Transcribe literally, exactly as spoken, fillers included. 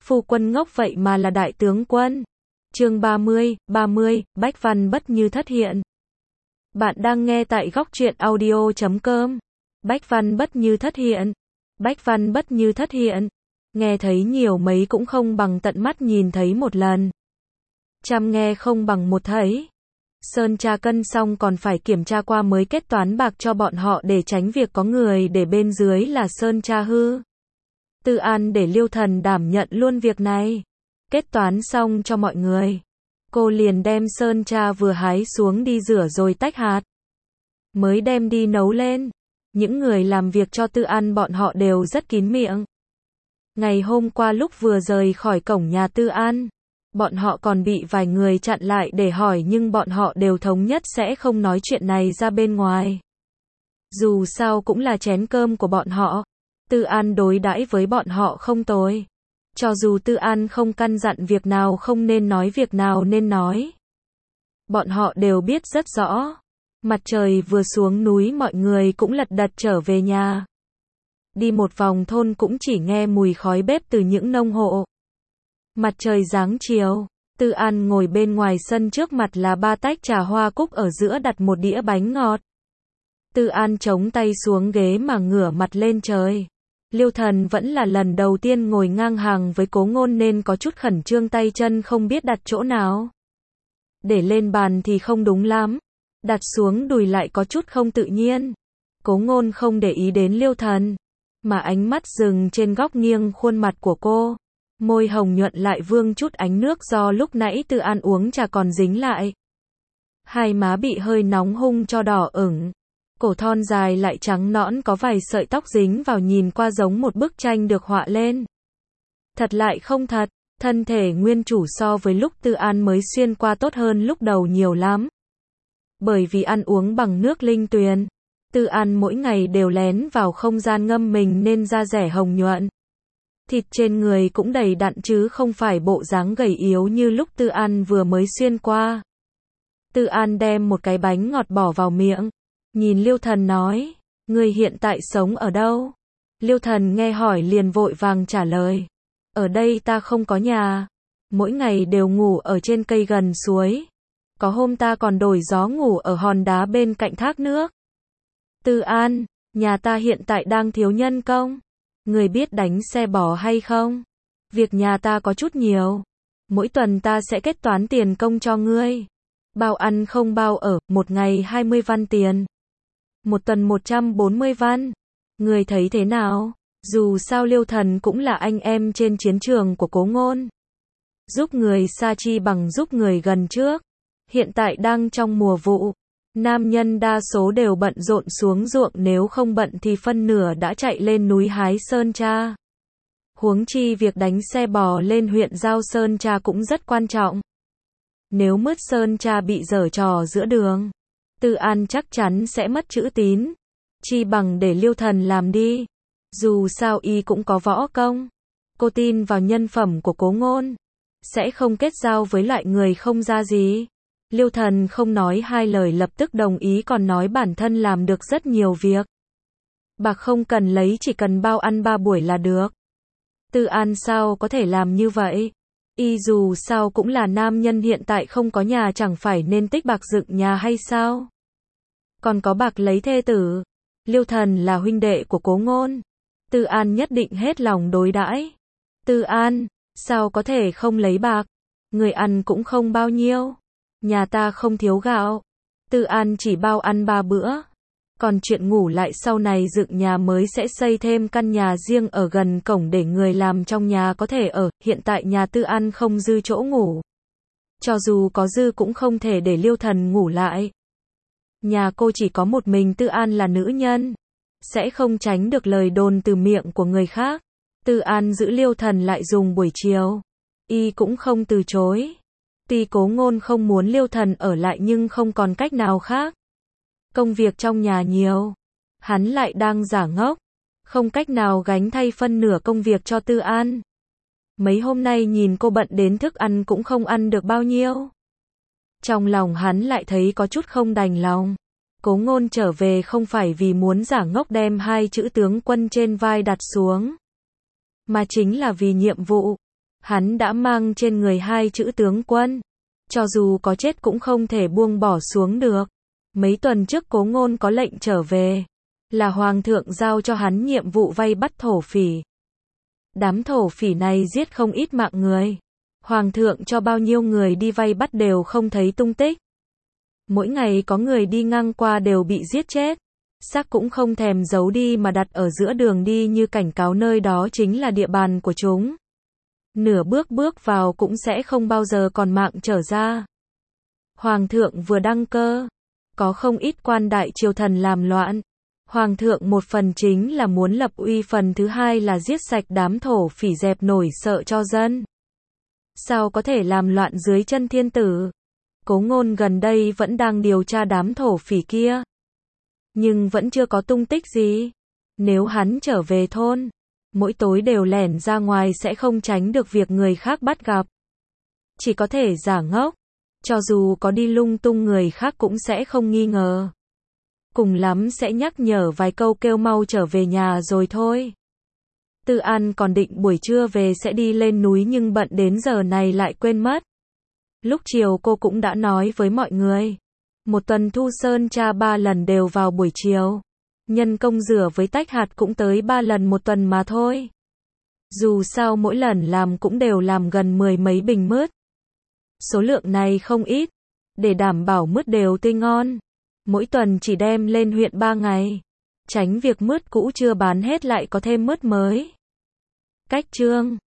phu quân ngốc vậy mà là đại tướng quân. Chương ba mươi, ba mươi, Bách Văn bất như thất hiện. Bạn đang nghe tại góc truyện audio chấm com. Bách Văn bất như thất hiện. Bách Văn bất như thất hiện. Nghe thấy nhiều mấy cũng không bằng tận mắt nhìn thấy một lần. Trăm nghe không bằng một thấy. Sơn tra cân xong còn phải kiểm tra qua mới kết toán bạc cho bọn họ để tránh việc có người để bên dưới là Sơn tra hư. Tư An để Liêu Thần đảm nhận luôn việc này. Kết toán xong cho mọi người. Cô liền đem Sơn tra vừa hái xuống đi rửa rồi tách hạt. Mới đem đi nấu lên. Những người làm việc cho Tư An bọn họ đều rất kín miệng. Ngày hôm qua lúc vừa rời khỏi cổng nhà Tư An, bọn họ còn bị vài người chặn lại để hỏi nhưng bọn họ đều thống nhất sẽ không nói chuyện này ra bên ngoài. Dù sao cũng là chén cơm của bọn họ. Tư An đối đãi với bọn họ không tồi. Cho dù Tư An không căn dặn việc nào không nên nói việc nào nên nói. Bọn họ đều biết rất rõ. Mặt trời vừa xuống núi mọi người cũng lật đật trở về nhà. Đi một vòng thôn cũng chỉ nghe mùi khói bếp từ những nông hộ. Mặt trời giáng chiều, Tư An ngồi bên ngoài sân trước mặt là ba tách trà hoa cúc ở giữa đặt một đĩa bánh ngọt. Tư An chống tay xuống ghế mà ngửa mặt lên trời. Liêu Thần vẫn là lần đầu tiên ngồi ngang hàng với Cố Ngôn nên có chút khẩn trương tay chân không biết đặt chỗ nào. Để lên bàn thì không đúng lắm. Đặt xuống đùi lại có chút không tự nhiên. Cố Ngôn không để ý đến Liêu Thần, mà ánh mắt dừng trên góc nghiêng khuôn mặt của cô. Môi hồng nhuận lại vương chút ánh nước do lúc nãy Tư An uống trà còn dính lại. Hai má bị hơi nóng hung cho đỏ ửng. Cổ thon dài lại trắng nõn có vài sợi tóc dính vào nhìn qua giống một bức tranh được họa lên. Thật lại không thật, thân thể nguyên chủ so với lúc Tư An mới xuyên qua tốt hơn lúc đầu nhiều lắm. Bởi vì ăn uống bằng nước linh tuyền, Tư An mỗi ngày đều lén vào không gian ngâm mình nên da rẻ hồng nhuận. Thịt trên người cũng đầy đặn chứ không phải bộ dáng gầy yếu như lúc Tư An vừa mới xuyên qua. Tư An đem một cái bánh ngọt bỏ vào miệng. Nhìn Liêu Thần nói, người hiện tại sống ở đâu? Liêu Thần nghe hỏi liền vội vàng trả lời. Ở đây ta không có nhà. Mỗi ngày đều ngủ ở trên cây gần suối. Có hôm ta còn đổi gió ngủ ở hòn đá bên cạnh thác nước. Tư An, nhà ta hiện tại đang thiếu nhân công. Người biết đánh xe bò hay không? Việc nhà ta có chút nhiều. Mỗi tuần ta sẽ kết toán tiền công cho ngươi. Bao ăn không bao ở, một ngày hai mươi văn tiền. Một tuần một trăm bốn mươi văn. Người thấy thế nào? Dù sao Liêu Thần cũng là anh em trên chiến trường của Cố Ngôn. Giúp người xa chi bằng giúp người gần trước. Hiện tại đang trong mùa vụ. Nam nhân đa số đều bận rộn xuống ruộng, nếu không bận thì phân nửa đã chạy lên núi hái sơn tra. Huống chi việc đánh xe bò lên huyện giao sơn tra cũng rất quan trọng. Nếu mứt sơn tra bị giở trò giữa đường, Tư An chắc chắn sẽ mất chữ tín. Chi bằng để Liêu Thần làm đi. Dù sao y cũng có võ công. Cô tin vào nhân phẩm của Cố Ngôn. Sẽ không kết giao với loại người không ra gì. Liêu Thần không nói hai lời lập tức đồng ý, còn nói bản thân làm được rất nhiều việc. Bạc không cần lấy, chỉ cần bao ăn ba buổi là được. Tư An sao có thể làm như vậy? Y dù sao cũng là nam nhân, hiện tại không có nhà chẳng phải nên tích bạc dựng nhà hay sao? Còn có bạc lấy thê tử. Liêu Thần là huynh đệ của Cố Ngôn. Tư An nhất định hết lòng đối đãi. Tư An, sao có thể không lấy bạc? Người ăn cũng không bao nhiêu. Nhà ta không thiếu gạo. Tư An chỉ bao ăn ba bữa. Còn chuyện ngủ lại sau này dựng nhà mới sẽ xây thêm căn nhà riêng ở gần cổng để người làm trong nhà có thể ở. Hiện tại nhà Tư An không dư chỗ ngủ. Cho dù có dư cũng không thể để Liêu Thần ngủ lại. Nhà cô chỉ có một mình Tư An là nữ nhân. Sẽ không tránh được lời đồn từ miệng của người khác. Tư An giữ Liêu Thần lại dùng buổi chiều. Y cũng không từ chối. Tuy Cố Ngôn không muốn Liêu Thần ở lại nhưng không còn cách nào khác. Công việc trong nhà nhiều. Hắn lại đang giả ngốc. Không cách nào gánh thay phân nửa công việc cho Tư An. Mấy hôm nay nhìn cô bận đến thức ăn cũng không ăn được bao nhiêu. Trong lòng hắn lại thấy có chút không đành lòng. Cố Ngôn trở về không phải vì muốn giả ngốc đem hai chữ tướng quân trên vai đặt xuống. Mà chính là vì nhiệm vụ. Hắn đã mang trên người hai chữ tướng quân. Cho dù có chết cũng không thể buông bỏ xuống được. Mấy tuần trước Cố Ngôn có lệnh trở về. Là Hoàng thượng giao cho hắn nhiệm vụ vây bắt thổ phỉ. Đám thổ phỉ này giết không ít mạng người. Hoàng thượng cho bao nhiêu người đi vây bắt đều không thấy tung tích. Mỗi ngày có người đi ngang qua đều bị giết chết. Xác cũng không thèm giấu đi mà đặt ở giữa đường đi như cảnh cáo nơi đó chính là địa bàn của chúng. Nửa bước bước vào cũng sẽ không bao giờ còn mạng trở ra. Hoàng thượng vừa đăng cơ, có không ít quan đại triều thần làm loạn. Hoàng thượng một phần chính là muốn lập uy, phần thứ hai là giết sạch đám thổ phỉ dẹp nổi sợ cho dân. Sao có thể làm loạn dưới chân thiên tử? Cố Ngôn gần đây vẫn đang điều tra đám thổ phỉ kia. Nhưng vẫn chưa có tung tích gì. Nếu hắn trở về thôn, mỗi tối đều lẻn ra ngoài sẽ không tránh được việc người khác bắt gặp. Chỉ có thể giả ngốc. Cho dù có đi lung tung người khác cũng sẽ không nghi ngờ. Cùng lắm sẽ nhắc nhở vài câu kêu mau trở về nhà rồi thôi. Tư An còn định buổi trưa về sẽ đi lên núi nhưng bận đến giờ này lại quên mất. Lúc chiều cô cũng đã nói với mọi người. Một tuần Thu Sơn tra ba lần đều vào buổi chiều. Nhân công rửa với tách hạt cũng tới ba lần một tuần mà thôi. Dù sao mỗi lần làm cũng đều làm gần mười mấy bình mứt. Số lượng này không ít. Để đảm bảo mứt đều tươi ngon. Mỗi tuần chỉ đem lên huyện ba ngày. Tránh việc mứt cũ chưa bán hết lại có thêm mứt mới. Cách chương